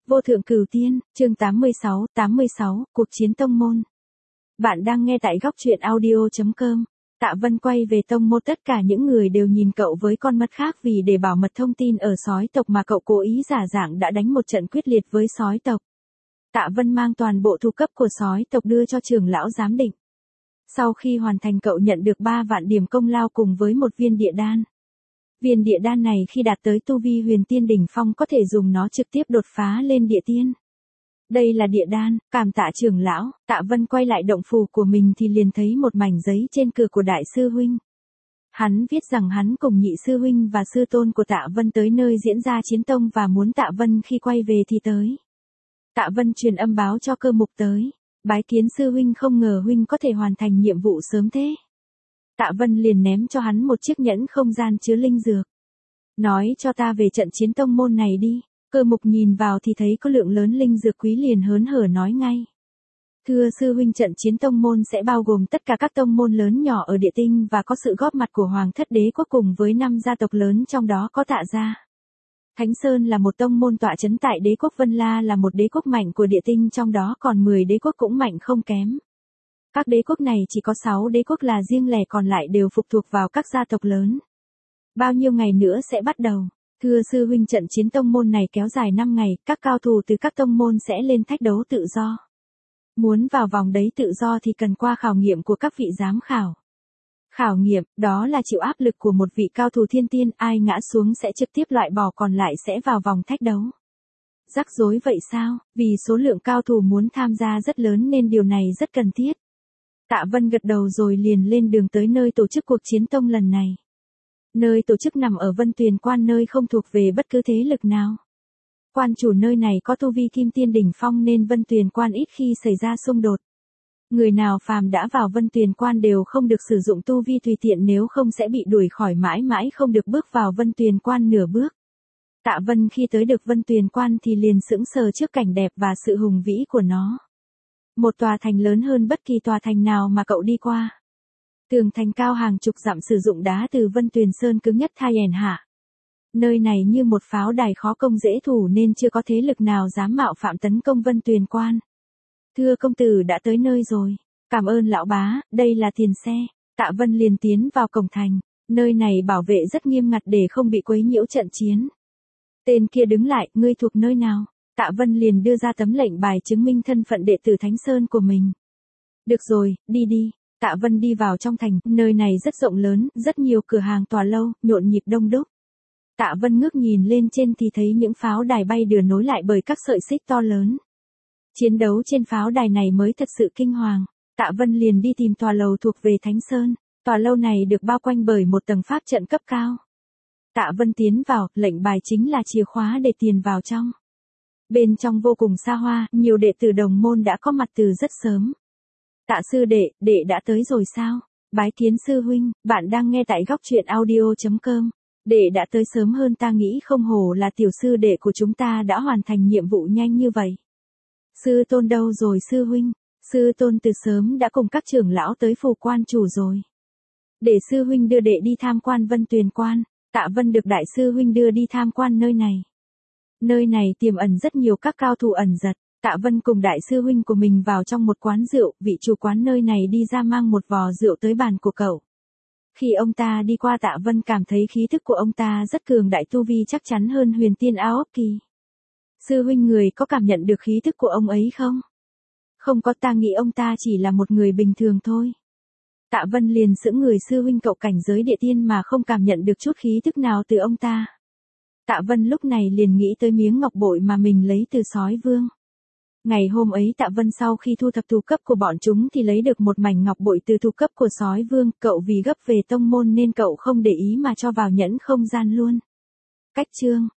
Vô thượng cửu tiên, chương 86, cuộc chiến tông môn. Bạn đang nghe tại góc truyện audio.com. Tạ Vân quay về tông môn, tất cả những người đều nhìn cậu với con mắt khác vì để bảo mật thông tin ở sói tộc mà cậu cố ý giả dạng đã đánh một trận quyết liệt với sói tộc. Tạ Vân mang toàn bộ thu cấp của sói tộc đưa cho trưởng lão giám định. Sau khi hoàn thành cậu nhận được 3 vạn điểm công lao cùng với một viên địa đan. Viên địa đan này khi đạt tới tu vi huyền tiên đỉnh phong có thể dùng nó trực tiếp đột phá lên địa tiên. Đây là địa đan, cảm tạ trưởng lão. Tạ Vân quay lại động phủ của mình thì liền thấy một mảnh giấy trên cửa của đại sư huynh. Hắn viết rằng hắn cùng nhị sư huynh và sư tôn của Tạ Vân tới nơi diễn ra chiến tông và muốn Tạ Vân khi quay về thì tới. Tạ Vân truyền âm báo cho Cơ Mục tới. Bái kiến sư huynh, không ngờ huynh có thể hoàn thành nhiệm vụ sớm thế. Tạ Vân liền ném cho hắn một chiếc nhẫn không gian chứa linh dược. Nói cho ta về trận chiến tông môn này đi. Cơ Mục nhìn vào thì thấy có lượng lớn linh dược quý liền hớn hở nói ngay. Thưa sư huynh, trận chiến tông môn sẽ bao gồm tất cả các tông môn lớn nhỏ ở địa tinh và có sự góp mặt của Hoàng thất đế quốc cùng với 5 gia tộc lớn, trong đó có Tạ gia. Thánh Sơn là một tông môn tọa trấn tại đế quốc, Vân La là một đế quốc mạnh của địa tinh, trong đó còn 10 đế quốc cũng mạnh không kém. Các đế quốc này chỉ có 6 đế quốc là riêng lẻ, còn lại đều phụ thuộc vào các gia tộc lớn. Bao nhiêu ngày nữa sẽ bắt đầu? Thưa sư huynh, trận chiến tông môn này kéo dài 5 ngày, các cao thủ từ các tông môn sẽ lên thách đấu tự do. Muốn vào vòng đấy tự do thì cần qua khảo nghiệm của các vị giám khảo. Khảo nghiệm, đó là chịu áp lực của một vị cao thủ thiên tiên, ai ngã xuống sẽ trực tiếp loại bỏ, còn lại sẽ vào vòng thách đấu. Rắc rối vậy sao? Vì số lượng cao thủ muốn tham gia rất lớn nên điều này rất cần thiết. Tạ Vân gật đầu rồi liền lên đường tới nơi tổ chức cuộc chiến tông lần này. Nơi tổ chức nằm ở Vân Tuyền Quan, nơi không thuộc về bất cứ thế lực nào. Quan chủ nơi này có tu vi kim tiên đỉnh phong nên Vân Tuyền Quan ít khi xảy ra xung đột. Người nào phàm đã vào Vân Tuyền Quan đều không được sử dụng tu vi tùy tiện, nếu không sẽ bị đuổi khỏi, mãi mãi không được bước vào Vân Tuyền Quan nửa bước. Tạ Vân khi tới được Vân Tuyền Quan thì liền sững sờ trước cảnh đẹp và sự hùng vĩ của nó. Một tòa thành lớn hơn bất kỳ tòa thành nào mà cậu đi qua. Tường thành cao hàng chục dặm, sử dụng đá từ Vân Tuyền Sơn cứng nhất thai ẻn hạ. Nơi này như một pháo đài khó công dễ thủ nên chưa có thế lực nào dám mạo phạm tấn công Vân Tuyền Quan. Thưa công tử đã tới nơi rồi. Cảm ơn lão bá, đây là tiền xe. Tạ Vân liền tiến vào cổng thành. Nơi này bảo vệ rất nghiêm ngặt để không bị quấy nhiễu trận chiến. Tên kia đứng lại, ngươi thuộc nơi nào? Tạ Vân liền đưa ra tấm lệnh bài chứng minh thân phận đệ tử Thánh Sơn của mình. Được rồi, đi đi. Tạ Vân đi vào trong thành, nơi này rất rộng lớn, rất nhiều cửa hàng tòa lâu, nhộn nhịp đông đúc. Tạ Vân ngước nhìn lên trên thì thấy những pháo đài bay đưa nối lại bởi các sợi xích to lớn. Chiến đấu trên pháo đài này mới thật sự kinh hoàng. Tạ Vân liền đi tìm tòa lầu thuộc về Thánh Sơn. Tòa lâu này được bao quanh bởi một tầng pháp trận cấp cao. Tạ Vân tiến vào, lệnh bài chính là chìa khóa để tiền vào trong. Bên trong vô cùng xa hoa, nhiều đệ tử đồng môn đã có mặt từ rất sớm. Tạ sư đệ đã tới rồi sao? Bái kiến sư huynh, bạn đang nghe tại góc truyện audio.com. Đệ đã tới sớm hơn ta nghĩ, không hổ là tiểu sư đệ của chúng ta, đã hoàn thành nhiệm vụ nhanh như vậy. Sư tôn đâu rồi sư huynh? Sư tôn từ sớm đã cùng các trưởng lão tới phủ quan chủ rồi. Để sư huynh đưa đệ đi tham quan Vân Tuyền Quan. Tạ Vân được đại sư huynh đưa đi tham quan nơi này. Nơi này tiềm ẩn rất nhiều các cao thủ ẩn giật. Tạ Vân cùng đại sư huynh của mình vào trong một quán rượu, vị chủ quán nơi này đi ra mang một vò rượu tới bàn của cậu. Khi ông ta đi qua, Tạ Vân cảm thấy khí thức của ông ta rất cường đại, tu vi chắc chắn hơn huyền tiên Aop Kỳ. Sư huynh, người có cảm nhận được khí thức của ông ấy không? Không có, ta nghĩ ông ta chỉ là một người bình thường thôi. Tạ Vân liền sững người, sư huynh cậu cảnh giới địa tiên mà không cảm nhận được chút khí thức nào từ ông ta. Tạ Vân lúc này liền nghĩ tới miếng ngọc bội mà mình lấy từ sói vương. Ngày hôm ấy Tạ Vân sau khi thu thập thủ cấp của bọn chúng thì lấy được một mảnh ngọc bội từ thủ cấp của sói vương, cậu vì gấp về tông môn nên cậu không để ý mà cho vào nhẫn không gian luôn. Cách chương